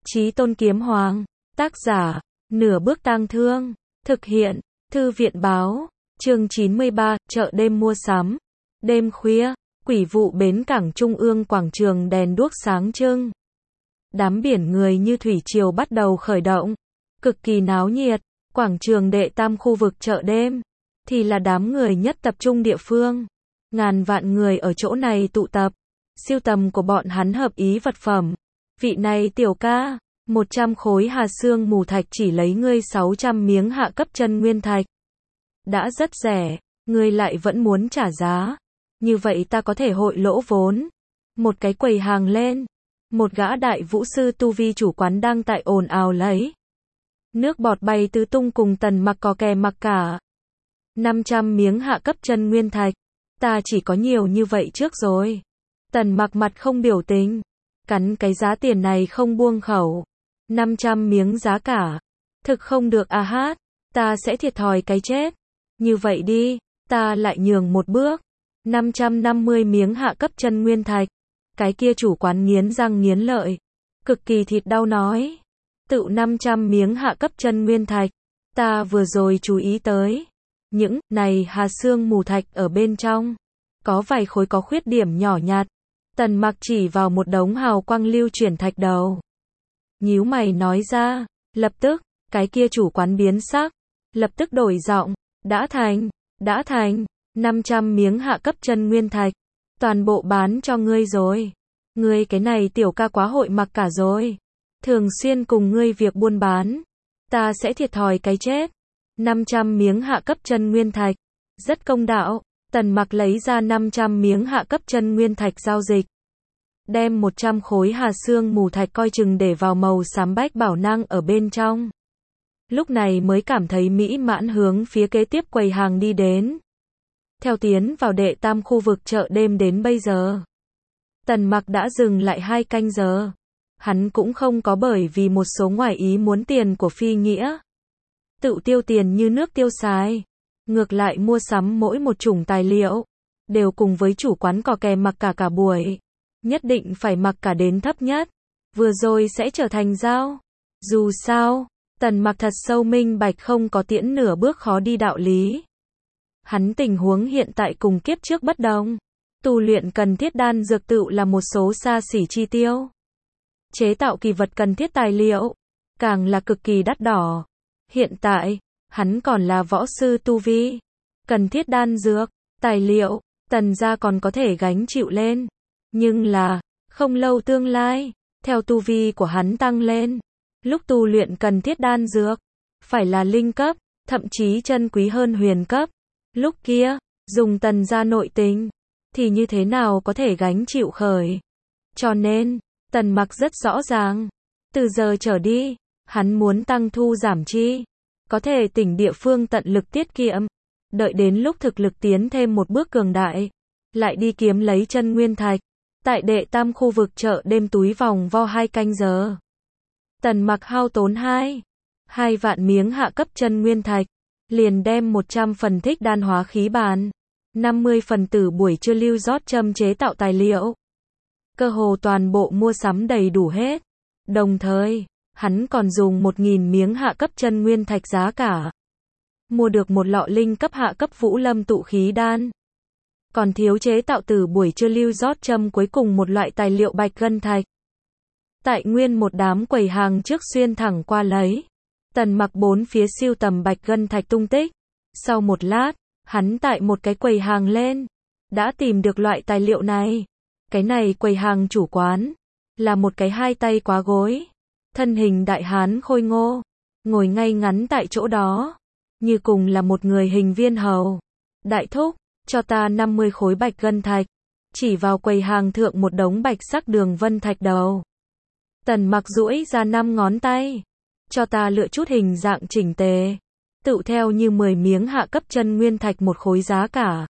Chí Tôn Kiếm Hoàng, tác giả, Nửa Bước Tang Thương, thực hiện, Thư viện báo, chương 93, chợ đêm mua sắm. Đêm khuya, Quỷ Vụ bến cảng trung ương quảng trường đèn đuốc sáng trưng. Đám biển người như thủy triều bắt đầu khởi động, cực kỳ náo nhiệt. Quảng trường đệ tam khu vực chợ đêm, thì là đám người nhất tập trung địa phương. Ngàn vạn người ở chỗ này tụ tập, siêu tầm của bọn hắn hợp ý vật phẩm. Vị này tiểu ca, 100 khối hà xương mù thạch chỉ lấy ngươi 600 miếng hạ cấp chân nguyên thạch. Đã rất rẻ, ngươi lại vẫn muốn trả giá. Như vậy ta có thể hội lỗ vốn. Một cái quầy hàng lên, một gã đại vũ sư tu vi chủ quán đang tại ồn ào lấy. Nước bọt bay tứ tung cùng Tần Mặc có kè mặc cả. 500 miếng hạ cấp chân nguyên thạch. Ta chỉ có nhiều như vậy trước rồi. Tần Mặc mặt không biểu tình. Cắn cái giá tiền này không buông khẩu. 500 miếng giá cả. Thực không được à hát. Ta sẽ thiệt thòi cái chết. Như vậy đi, ta lại nhường một bước. 550 miếng hạ cấp chân nguyên thạch. Cái kia chủ quán nghiến răng nghiến lợi. Cực kỳ thịt đau nói. Tự 500 miếng hạ cấp chân nguyên thạch. Ta vừa rồi chú ý tới. Những này hà xương mù thạch ở bên trong. Có vài khối có khuyết điểm nhỏ nhặt. Tần Mặc chỉ vào một đống hào quang lưu chuyển thạch đầu. Nhíu mày nói ra. Lập tức, cái kia chủ quán biến sắc. Lập tức đổi giọng. Đã thành. 500 miếng hạ cấp chân nguyên thạch. Toàn bộ bán cho ngươi rồi. Ngươi cái này tiểu ca quá hội mặc cả rồi. Thường xuyên cùng ngươi việc buôn bán. Ta sẽ thiệt thòi cái chết. 500 miếng hạ cấp chân nguyên thạch. Rất công đạo. Tần Mặc lấy ra 500 miếng hạ cấp chân nguyên thạch giao dịch. Đem 100 khối hà xương mù thạch coi chừng để vào màu xám bách bảo năng ở bên trong. Lúc này mới cảm thấy mỹ mãn hướng phía kế tiếp quầy hàng đi đến. Theo tiến vào đệ tam khu vực chợ đêm đến bây giờ. Tần Mặc đã dừng lại 2 canh giờ. Hắn cũng không có bởi vì một số ngoại ý muốn tiền của phi nghĩa. Tự tiêu tiền như nước tiêu xài. Ngược lại mua sắm mỗi một chủng tài liệu. Đều cùng với chủ quán cò kè mặc cả buổi. Nhất định phải mặc cả đến thấp nhất. Vừa rồi sẽ trở thành dao. Dù sao, Tần Mặc thật sâu minh bạch không có tiễn nửa bước khó đi đạo lý. Hắn tình huống hiện tại cùng kiếp trước bất đồng. Tu luyện cần thiết đan dược tự là một số xa xỉ chi tiêu. Chế tạo kỳ vật cần thiết tài liệu, càng là cực kỳ đắt đỏ. Hiện tại, hắn còn là võ sư tu vi. Cần thiết đan dược, tài liệu, Tần gia còn có thể gánh chịu lên. Nhưng là, không lâu tương lai, theo tu vi của hắn tăng lên, lúc tu luyện cần thiết đan dược, phải là linh cấp, thậm chí chân quý hơn huyền cấp. Lúc kia, dùng Tần gia nội tình, thì như thế nào có thể gánh chịu khởi. Cho nên, Tần Mặc rất rõ ràng. Từ giờ trở đi, hắn muốn tăng thu giảm chi. Có thể tỉnh địa phương tận lực tiết kiệm. Đợi đến lúc thực lực tiến thêm một bước cường đại. Lại đi kiếm lấy chân nguyên thạch. Tại đệ tam khu vực chợ đêm túi vòng vo 2 canh giờ. Tần Mặc hao tốn 2 vạn miếng hạ cấp chân nguyên thạch. Liền đem 100 phần thích đan hóa khí bàn. 50 phần tử buổi trưa lưu rót châm chế tạo tài liệu. Cơ hồ toàn bộ mua sắm đầy đủ hết. Đồng thời, hắn còn dùng 1.000 miếng hạ cấp chân nguyên thạch giá cả. Mua được một lọ linh cấp hạ cấp vũ lâm tụ khí đan. Còn thiếu chế tạo từ buổi trưa lưu rót châm cuối cùng một loại tài liệu bạch ngân thạch. Tại nguyên một đám quầy hàng trước xuyên thẳng qua lấy. Tần Mặc bốn phía siêu tầm bạch ngân thạch tung tích. Sau một lát, hắn tại một cái quầy hàng lên. Đã tìm được loại tài liệu này. Cái này quầy hàng chủ quán. Là một cái 2 tay quá gối. Thân hình đại hán khôi ngô. Ngồi ngay ngắn tại chỗ đó. Như cùng là một người hình viên hầu. Đại thúc, cho ta 50 khối bạch ngân thạch. Chỉ vào quầy hàng thượng một đống bạch sắc đường vân thạch đầu. Tần Mặc duỗi ra 5 ngón tay. Cho ta lựa chút hình dạng chỉnh tề. Tự theo như 10 miếng hạ cấp chân nguyên thạch một khối giá cả.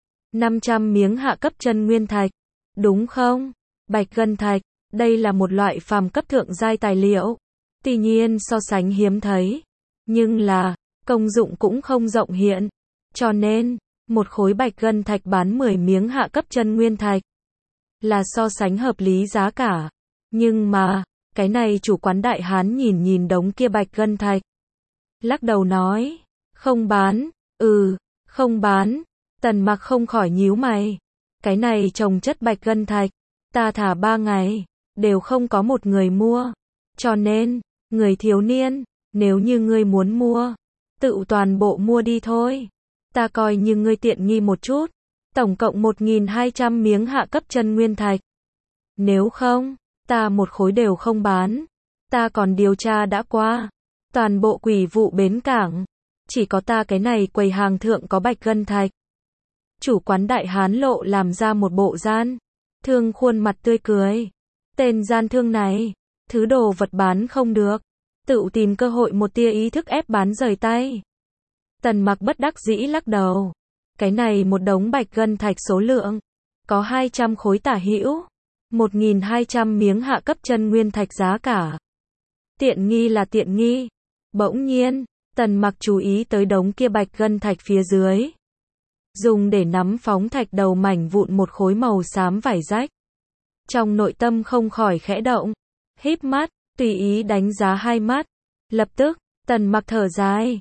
500 miếng hạ cấp chân nguyên thạch. Đúng không? Bạch ngân thạch, đây là một loại phàm cấp thượng giai tài liệu. Tuy nhiên so sánh hiếm thấy. Nhưng là, công dụng cũng không rộng hiện. Cho nên, một khối bạch ngân thạch bán 10 miếng hạ cấp chân nguyên thạch. Là so sánh hợp lý giá cả. Nhưng mà, Cái này chủ quán đại hán nhìn nhìn đống kia bạch ngân thạch. Lắc đầu nói, không bán, không bán. Tần Mặc không khỏi nhíu mày. Cái này trồng chất bạch ngân thạch, ta thả 3 ngày, đều không có một người mua. Cho nên, người thiếu niên, nếu như ngươi muốn mua, tự toàn bộ mua đi thôi. Ta coi như ngươi tiện nghi một chút. Tổng cộng 1.200 miếng hạ cấp chân nguyên thạch. Nếu không, ta một khối đều không bán. Ta còn điều tra đã qua. Toàn bộ quỷ vụ bến cảng, chỉ có ta cái này quầy hàng thượng có bạch ngân thạch. Chủ quán đại hán lộ làm ra một bộ gian thương khuôn mặt tươi cười. Tên gian thương này, thứ đồ vật bán không được, tự tìm cơ hội một tia ý thức ép bán rời tay. Tần Mặc bất đắc dĩ lắc đầu. Cái này một đống bạch ngân thạch số lượng có 200 khối tả hữu, 1.200 miếng hạ cấp chân nguyên thạch giá cả. Tiện nghi là tiện nghi. Bỗng nhiên, Tần Mặc chú ý tới đống kia bạch ngân thạch phía dưới. Dùng để nắm phóng thạch đầu mảnh vụn một khối màu xám vải rách. Trong nội tâm không khỏi khẽ động, híp mắt, tùy ý đánh giá hai mắt. Lập tức, Tần Mặc thở dài,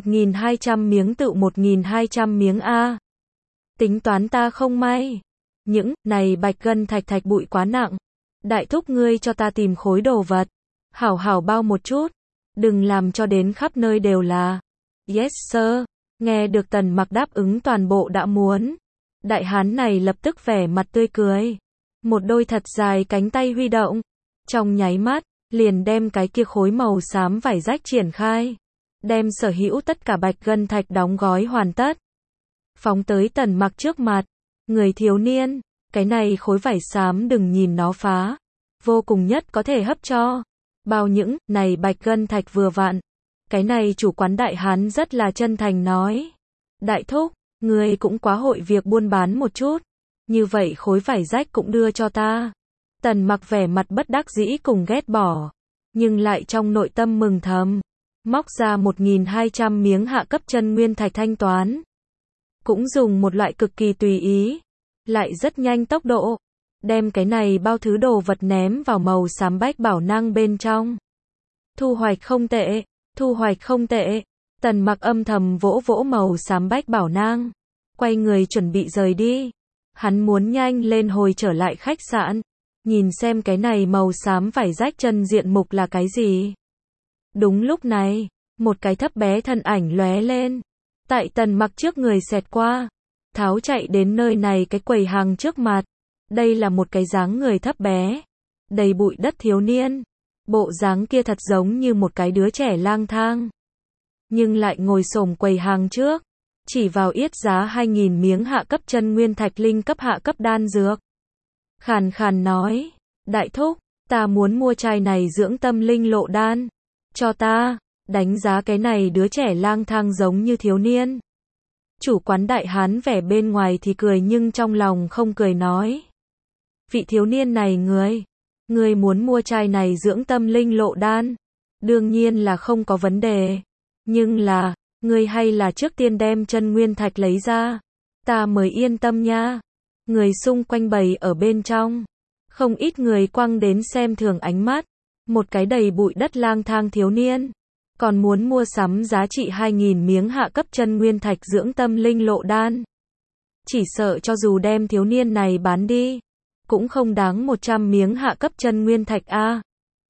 1.200 miếng tự 1.200 miếng a. Tính toán ta không may. Những này bạch ngân thạch bụi quá nặng. Đại thúc ngươi cho ta tìm khối đồ vật, hảo hảo bao một chút, đừng làm cho đến khắp nơi đều là. Yes sir. Nghe được Tần Mặc đáp ứng toàn bộ đã muốn. Đại hán này lập tức vẻ mặt tươi cười. Một đôi thật dài cánh tay huy động. Trong nháy mắt, liền đem cái kia khối màu xám vải rách triển khai. Đem sở hữu tất cả bạch ngân thạch đóng gói hoàn tất. Phóng tới Tần Mặc trước mặt. Người thiếu niên, cái này khối vải xám đừng nhìn nó phá. Vô cùng nhất có thể hấp cho. Bao những này bạch ngân thạch vừa vặn. Cái này chủ quán đại hán rất là chân thành nói. Đại thúc, người cũng quá hội việc buôn bán một chút. Như vậy khối vải rách cũng đưa cho ta. Tần Mặc vẻ mặt bất đắc dĩ cùng ghét bỏ. Nhưng lại trong nội tâm mừng thầm. Móc ra 1.200 miếng hạ cấp chân nguyên thạch thanh toán. Cũng dùng một loại cực kỳ tùy ý. Lại rất nhanh tốc độ. Đem cái này bao thứ đồ vật ném vào màu xám bách bảo nang bên trong. Thu hoạch không tệ. Thu hoạch không tệ. Tần Mặc âm thầm vỗ vỗ màu xám bách bảo nang. Quay người chuẩn bị rời đi. Hắn muốn nhanh lên hồi trở lại khách sạn. Nhìn xem cái này màu xám vải rách chân diện mục là cái gì. Đúng lúc này, một cái thấp bé thân ảnh lóe lên. Tại Tần Mặc trước người xẹt qua. Tháo chạy đến nơi này cái quầy hàng trước mặt. Đây là một cái dáng người thấp bé. Đầy bụi đất thiếu niên. Bộ dáng kia thật giống như một cái đứa trẻ lang thang. Nhưng lại ngồi xổm quầy hàng trước. Chỉ vào yết giá 2.000 miếng hạ cấp chân nguyên thạch linh cấp hạ cấp đan dược. Khàn khàn nói. Đại thúc, ta muốn mua chai này dưỡng tâm linh lộ đan. Cho ta. Đánh giá cái này đứa trẻ lang thang giống như thiếu niên. Chủ quán đại hán vẻ bên ngoài thì cười nhưng trong lòng không cười nói. Vị thiếu niên này ngươi muốn mua chai này dưỡng tâm linh lộ đan. Đương nhiên là không có vấn đề. Nhưng là, ngươi hay là trước tiên đem chân nguyên thạch lấy ra. Ta mới yên tâm nha. Người xung quanh bầy ở bên trong. Không ít người quăng đến xem thường ánh mắt. Một cái đầy bụi đất lang thang thiếu niên. Còn muốn mua sắm giá trị 2.000 miếng hạ cấp chân nguyên thạch dưỡng tâm linh lộ đan. Chỉ sợ cho dù đem thiếu niên này bán đi. Cũng không đáng 100 miếng hạ cấp chân nguyên thạch a.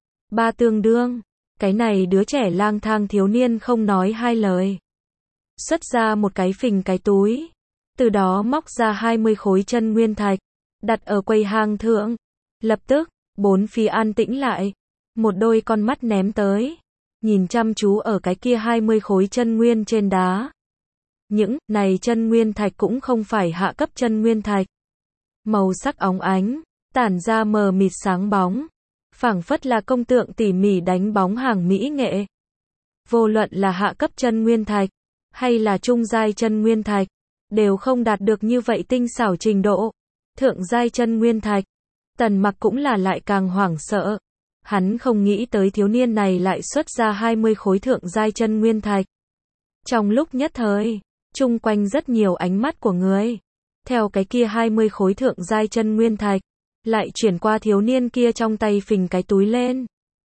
Ba tương đương. Cái này đứa trẻ lang thang thiếu niên không nói hai lời. Xuất ra một cái phình cái túi. Từ đó móc ra 20 khối chân nguyên thạch. Đặt ở quầy hàng thượng. Lập tức, bốn phía an tĩnh lại. Một đôi con mắt ném tới. Nhìn chăm chú ở cái kia 20 khối chân nguyên trên đá. Những này chân nguyên thạch cũng không phải hạ cấp chân nguyên thạch. Màu sắc óng ánh, tản ra mờ mịt sáng bóng. Phảng phất là công tượng tỉ mỉ đánh bóng hàng mỹ nghệ. Vô luận là hạ cấp chân nguyên thạch, hay là trung giai chân nguyên thạch, đều không đạt được như vậy tinh xảo trình độ. Thượng giai chân nguyên thạch, Tần Mặc cũng là lại càng hoảng sợ. Hắn không nghĩ tới thiếu niên này lại xuất ra 20 khối thượng giai chân nguyên thạch. Trong lúc nhất thời, chung quanh rất nhiều ánh mắt của người. Theo cái kia 20 khối thượng giai chân nguyên thạch, lại chuyển qua thiếu niên kia trong tay phình cái túi lên.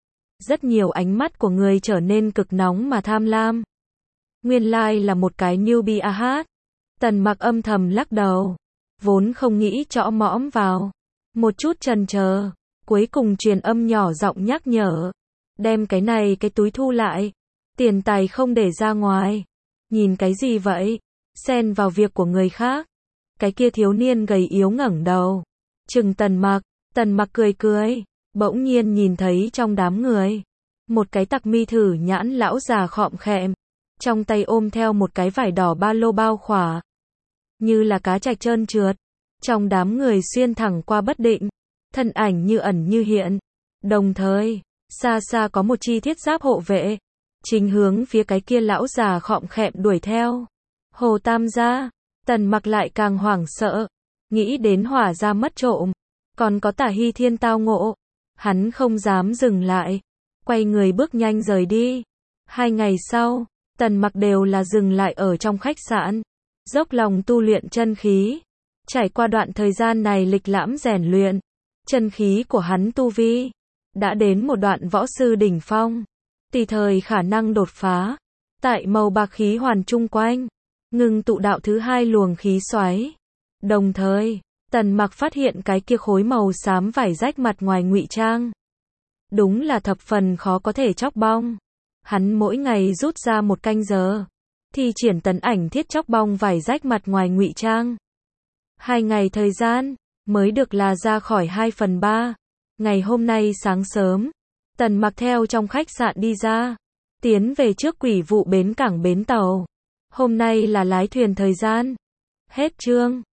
rất nhiều ánh mắt của người trở nên cực nóng mà tham lam. Nguyên lai là một cái newbie à hát. Tần Mặc âm thầm lắc đầu, vốn không nghĩ chõ mõm vào. Một chút chần chờ, cuối cùng truyền âm nhỏ giọng nhắc nhở. Đem cái này cái túi thu lại. Tiền tài không để ra ngoài. Nhìn cái gì vậy? Xen vào việc của người khác. Cái kia thiếu niên gầy yếu ngẩng đầu. Chừng Tần Mặc cười cười. Bỗng nhiên nhìn thấy trong đám người. Một cái tặc mi thử nhãn lão già khọm khẹm. Trong tay ôm theo một cái vải đỏ ba lô bao khỏa. Như là cá trạch trơn trượt. Trong đám người xuyên thẳng qua bất định. Thân ảnh như ẩn như hiện. Đồng thời, xa xa có một chi thiết giáp hộ vệ. Chính hướng phía cái kia lão già khọm khẹm đuổi theo. Hồ Tam gia, Tần Mặc lại càng hoảng sợ. Nghĩ đến Hỏa gia mất trộm. Còn có Tả Hy Thiên tao ngộ. Hắn không dám dừng lại. Quay người bước nhanh rời đi. 2 ngày sau, Tần Mặc đều là dừng lại ở trong khách sạn. Dốc lòng tu luyện chân khí. Trải qua đoạn thời gian này lịch lãm rèn luyện. Chân khí của hắn tu vi. Đã đến một đoạn võ sư đỉnh phong. Tùy thời khả năng đột phá. Tại màu bạc khí hoàn chung quanh. Ngừng tụ đạo thứ 2 luồng khí xoáy. Đồng thời, Tần Mặc phát hiện cái kia khối màu xám vải rách mặt ngoài ngụy trang. Đúng là thập phần khó có thể chóc bong. Hắn mỗi ngày rút ra 1 canh giờ. Thi triển tấn ảnh thiết chóc bong vải rách mặt ngoài ngụy trang. 2 ngày thời gian, mới được là ra khỏi 2/3. Ngày hôm nay sáng sớm, Tần Mặc theo trong khách sạn đi ra. Tiến về trước Quỷ Vụ bến cảng bến tàu. Hôm nay là lái thuyền thời gian. Hết chương.